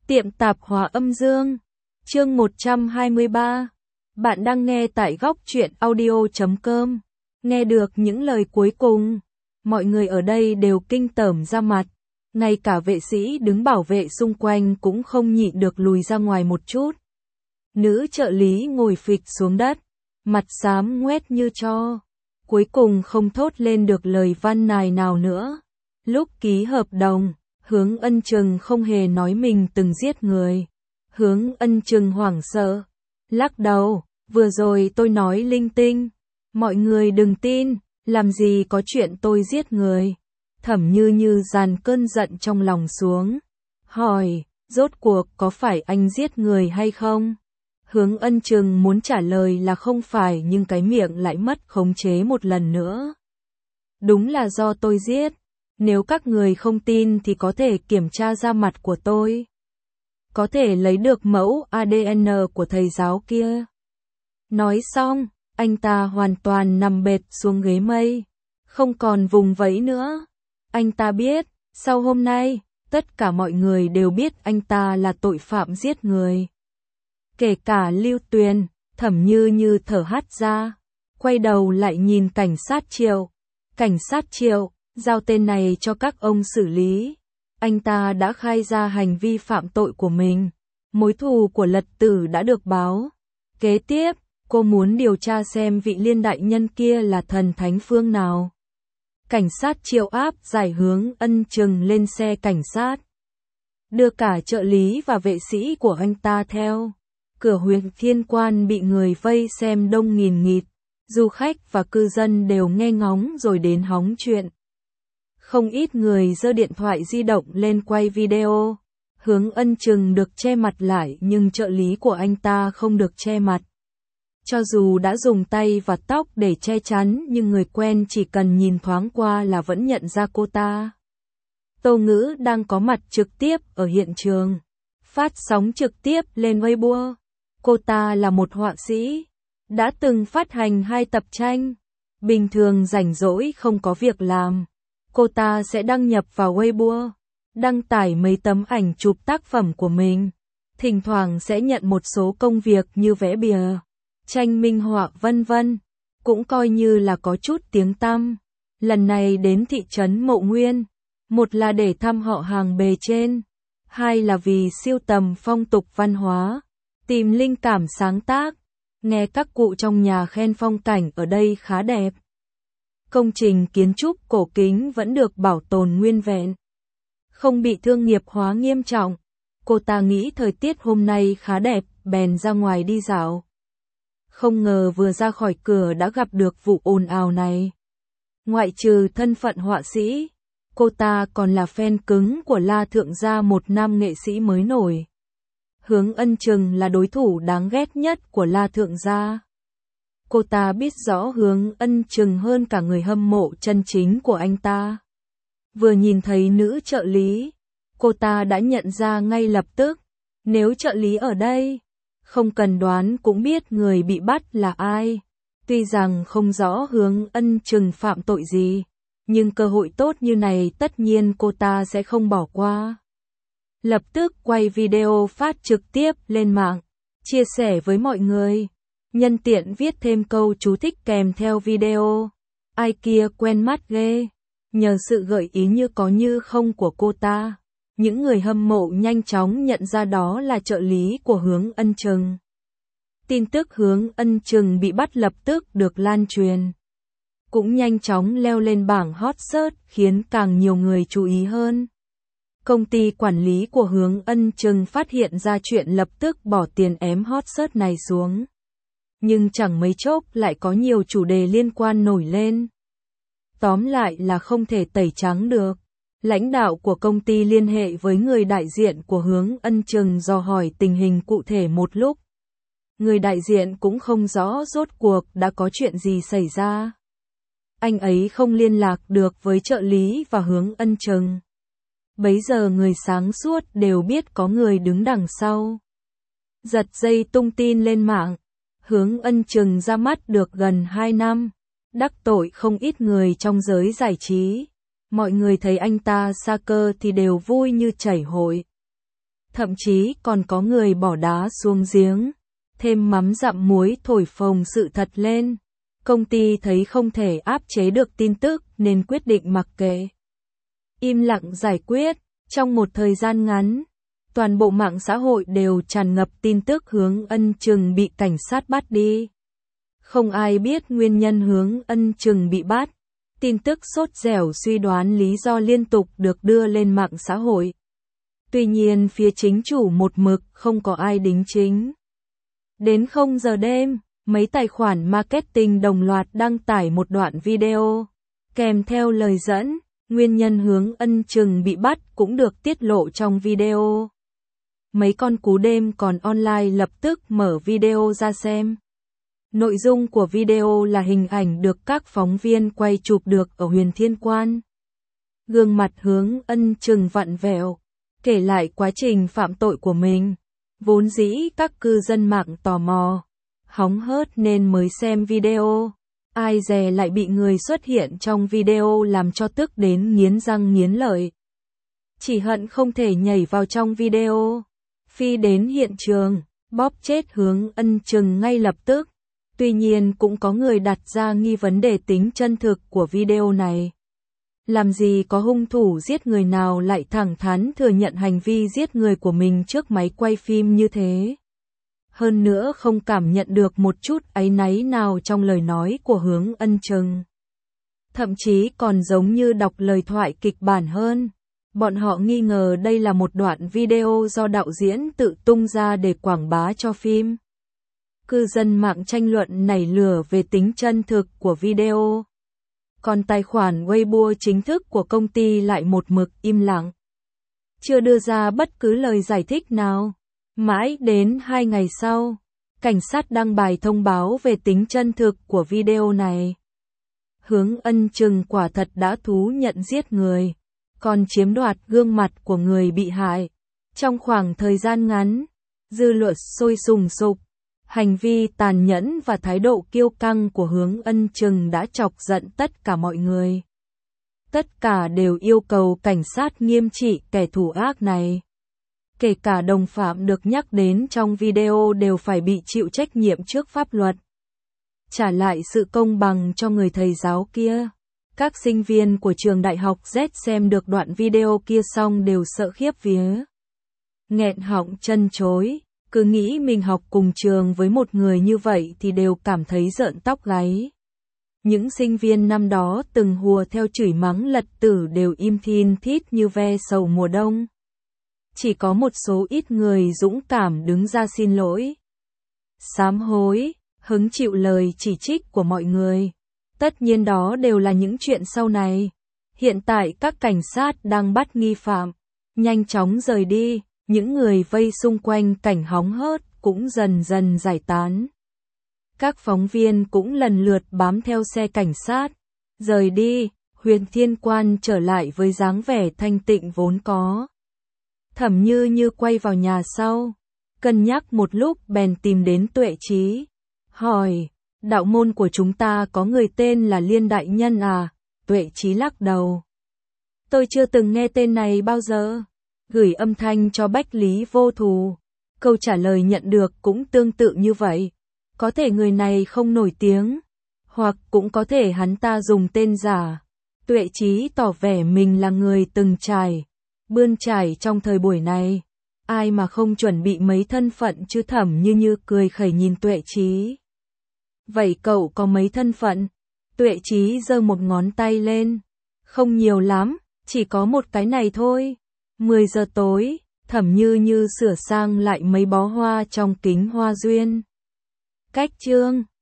Tiệm tạp hóa âm dương. Chương 123. Bạn đang nghe tại góc truyện audio.com. Nghe được những lời cuối cùng, mọi người ở đây đều kinh tởm ra mặt. Ngay cả vệ sĩ đứng bảo vệ xung quanh cũng không nhịn được lùi ra ngoài một chút. Nữ trợ lý ngồi phịch xuống đất, mặt xám ngoét như tro. Cuối cùng không thốt lên được lời văn nài nào nữa. Lúc ký hợp đồng, Hướng Ân Trừng không hề nói mình từng giết người. Hướng Ân Trừng hoảng sợ, lắc đầu, vừa rồi tôi nói linh tinh. Mọi người đừng tin, làm gì có chuyện tôi giết người. Thẩm Như Như dàn cơn giận trong lòng xuống. Hỏi, rốt cuộc có phải anh giết người hay không? Hướng Ân Trừng muốn trả lời là không phải nhưng cái miệng lại mất khống chế một lần nữa. Đúng là do tôi giết. Nếu các người không tin thì có thể kiểm tra da mặt của tôi. Có thể lấy được mẫu ADN của thầy giáo kia. Nói xong, anh ta hoàn toàn nằm bệt xuống ghế mây. Không còn vùng vẫy nữa. Anh ta biết, sau hôm nay, tất cả mọi người đều biết anh ta là tội phạm giết người. Kể cả Lưu Tuyền, Thẩm Như Như thở hắt ra. Quay đầu lại nhìn cảnh sát Triệu. Cảnh sát Triệu, giao tên này cho các ông xử lý. Anh ta đã khai ra hành vi phạm tội của mình. Mối thù của Lật Tử đã được báo. Kế tiếp, cô muốn điều tra xem vị Liên đại nhân kia là thần thánh phương nào. Cảnh sát Triệu áp giải Hướng Ân Trừng lên xe cảnh sát. Đưa cả trợ lý và vệ sĩ của anh ta theo. Cửa Huyền Thiên Quan bị người vây xem đông nghìn nghịt. Du khách và cư dân đều nghe ngóng rồi đến hóng chuyện. Không ít người giơ điện thoại di động lên quay video. Hướng Ân Trừng được che mặt lại nhưng trợ lý của anh ta không được che mặt. Cho dù đã dùng tay và tóc để che chắn nhưng người quen chỉ cần nhìn thoáng qua là vẫn nhận ra cô ta. Tô Ngữ đang có mặt trực tiếp ở hiện trường. Phát sóng trực tiếp lên Weibo. Cô ta là một họa sĩ. Đã từng phát hành 2 tập tranh. Bình thường rảnh rỗi không có việc làm. Cô ta sẽ đăng nhập vào Weibo, đăng tải mấy tấm ảnh chụp tác phẩm của mình. Thỉnh thoảng sẽ nhận một số công việc như vẽ bìa, tranh minh họa vân vân. Cũng coi như là có chút tiếng tăm. Lần này đến thị trấn Mộ Nguyên, một là để thăm họ hàng bề trên, hai là vì sưu tầm phong tục văn hóa, tìm linh cảm sáng tác. Nghe các cụ trong nhà khen phong cảnh ở đây khá đẹp. Công trình kiến trúc cổ kính vẫn được bảo tồn nguyên vẹn, không bị thương nghiệp hóa nghiêm trọng. Cô ta nghĩ thời tiết hôm nay khá đẹp, bèn ra ngoài đi dạo. Không ngờ vừa ra khỏi cửa đã gặp được vụ ồn ào này. Ngoại trừ thân phận họa sĩ, cô ta còn là fan cứng của La Thượng Gia, một nam nghệ sĩ mới nổi. Hướng Ân Trừng là đối thủ đáng ghét nhất của La Thượng Gia. Cô ta biết rõ Hướng Ân Trừng hơn cả người hâm mộ chân chính của anh ta. Vừa nhìn thấy nữ trợ lý, cô ta đã nhận ra ngay lập tức. Nếu trợ lý ở đây, không cần đoán cũng biết người bị bắt là ai. Tuy rằng không rõ Hướng Ân Trừng phạm tội gì, nhưng cơ hội tốt như này tất nhiên cô ta sẽ không bỏ qua. Lập tức quay video phát trực tiếp lên mạng, chia sẻ với mọi người. Nhân tiện viết thêm câu chú thích kèm theo video. Ai kia quen mắt ghê. Nhờ sự gợi ý như có như không của cô ta, những người hâm mộ nhanh chóng nhận ra đó là trợ lý của Hướng Ân Trừng. Tin tức Hướng Ân Trừng bị bắt lập tức được lan truyền. Cũng nhanh chóng leo lên bảng hot search khiến càng nhiều người chú ý hơn. Công ty quản lý của Hướng Ân Trừng phát hiện ra chuyện lập tức bỏ tiền ém hot search này xuống. Nhưng chẳng mấy chốc lại có nhiều chủ đề liên quan nổi lên. Tóm lại là không thể tẩy trắng được. Lãnh đạo của công ty liên hệ với người đại diện của Hướng Ân Trừng dò hỏi tình hình cụ thể một lúc. Người đại diện cũng không rõ rốt cuộc đã có chuyện gì xảy ra. Anh ấy không liên lạc được với trợ lý và Hướng Ân Trừng. Bấy giờ người sáng suốt đều biết có người đứng đằng sau. Giật dây tung tin lên mạng. Hướng Ân Trừng ra mắt được gần 2 năm, đắc tội không ít người trong giới giải trí. Mọi người thấy anh ta sa cơ thì đều vui như chảy hội. Thậm chí còn có người bỏ đá xuống giếng, thêm mắm dặm muối thổi phồng sự thật lên. Công ty thấy không thể áp chế được tin tức nên quyết định mặc kệ. Im lặng giải quyết. Trong một thời gian ngắn, toàn bộ mạng xã hội đều tràn ngập tin tức Hướng Ân Trừng bị cảnh sát bắt đi. Không ai biết nguyên nhân Hướng Ân Trừng bị bắt. Tin tức sốt dẻo suy đoán lý do liên tục được đưa lên mạng xã hội. Tuy nhiên phía chính chủ một mực không có ai đính chính. Đến 0 giờ đêm, mấy tài khoản marketing đồng loạt đăng tải một đoạn video, kèm theo lời dẫn, nguyên nhân Hướng Ân Trừng bị bắt cũng được tiết lộ trong video. Mấy con cú đêm còn online lập tức mở video ra xem. Nội dung của video là hình ảnh được các phóng viên quay chụp được ở Huyền Thiên Quan. Gương mặt Hướng Ân Trừng vặn vẹo, kể lại quá trình phạm tội của mình. Vốn dĩ các cư dân mạng tò mò, hóng hớt nên mới xem video. Ai dè lại bị người xuất hiện trong video làm cho tức đến nghiến răng nghiến lợi. Chỉ hận không thể nhảy vào trong video, phi đến hiện trường, bóp chết Hướng Ân Trừng ngay lập tức. Tuy nhiên cũng có người đặt ra nghi vấn đề tính chân thực của video này. Làm gì có hung thủ giết người nào lại thẳng thắn thừa nhận hành vi giết người của mình trước máy quay phim như thế. Hơn nữa không cảm nhận được một chút áy náy nào trong lời nói của Hướng Ân Trừng. Thậm chí còn giống như đọc lời thoại kịch bản hơn. Bọn họ nghi ngờ đây là một đoạn video do đạo diễn tự tung ra để quảng bá cho phim. Cư dân mạng tranh luận nảy lửa về tính chân thực của video. Còn tài khoản Weibo chính thức của công ty lại một mực im lặng, chưa đưa ra bất cứ lời giải thích nào. Mãi đến 2 ngày sau, cảnh sát đăng bài thông báo về tính chân thực của video này. Hướng Ân Trừng quả thật đã thú nhận giết người, còn chiếm đoạt gương mặt của người bị hại. Trong khoảng thời gian ngắn, dư luận sôi sùng sục. Hành vi tàn nhẫn và thái độ kiêu căng của Hướng Ân Trừng đã chọc giận tất cả mọi người. Tất cả đều yêu cầu cảnh sát nghiêm trị kẻ thủ ác này. Kể cả đồng phạm được nhắc đến trong video đều phải bị chịu trách nhiệm trước pháp luật. Trả lại sự công bằng cho người thầy giáo kia. Các sinh viên của trường đại học Z xem được đoạn video kia xong đều sợ khiếp vía. Nghẹn họng chân chối. Cứ nghĩ mình học cùng trường với một người như vậy thì đều cảm thấy rợn tóc gáy. Những sinh viên năm đó từng hùa theo chửi mắng lật tử đều im thin thít như ve sầu mùa đông. Chỉ có một số ít người dũng cảm đứng ra xin lỗi, sám hối, hứng chịu lời chỉ trích của mọi người. Tất nhiên đó đều là những chuyện sau này. Hiện tại các cảnh sát đang bắt nghi phạm, nhanh chóng rời đi. Những người vây xung quanh cảnh hóng hớt cũng dần dần giải tán. Các phóng viên cũng lần lượt bám theo xe cảnh sát, rời đi. Huyền Thiên Quan trở lại với dáng vẻ thanh tịnh vốn có. Thẩm Như quay vào nhà sau, cân nhắc một lúc bèn tìm đến Tuệ Chí, hỏi, đạo môn của chúng ta có người tên là Liên Đại Nhân à? Tuệ Chí lắc đầu. Tôi chưa từng nghe tên này bao giờ. Gửi âm thanh cho Bách Lý Vô Thù. Câu trả lời nhận được cũng tương tự như vậy. Có thể người này không nổi tiếng, hoặc cũng có thể hắn ta dùng tên giả. Tuệ Chí tỏ vẻ mình là người từng trải, bươn trải trong thời buổi này. Ai mà không chuẩn bị mấy thân phận chứ? Thẩm Như cười khẩy nhìn Tuệ Chí. Vậy cậu có mấy thân phận? Tuệ Chí giơ một ngón tay lên. Không nhiều lắm, chỉ có một cái này thôi. 10 giờ tối, Thẩm Như sửa sang lại mấy bó hoa trong kính hoa duyên. Cách chương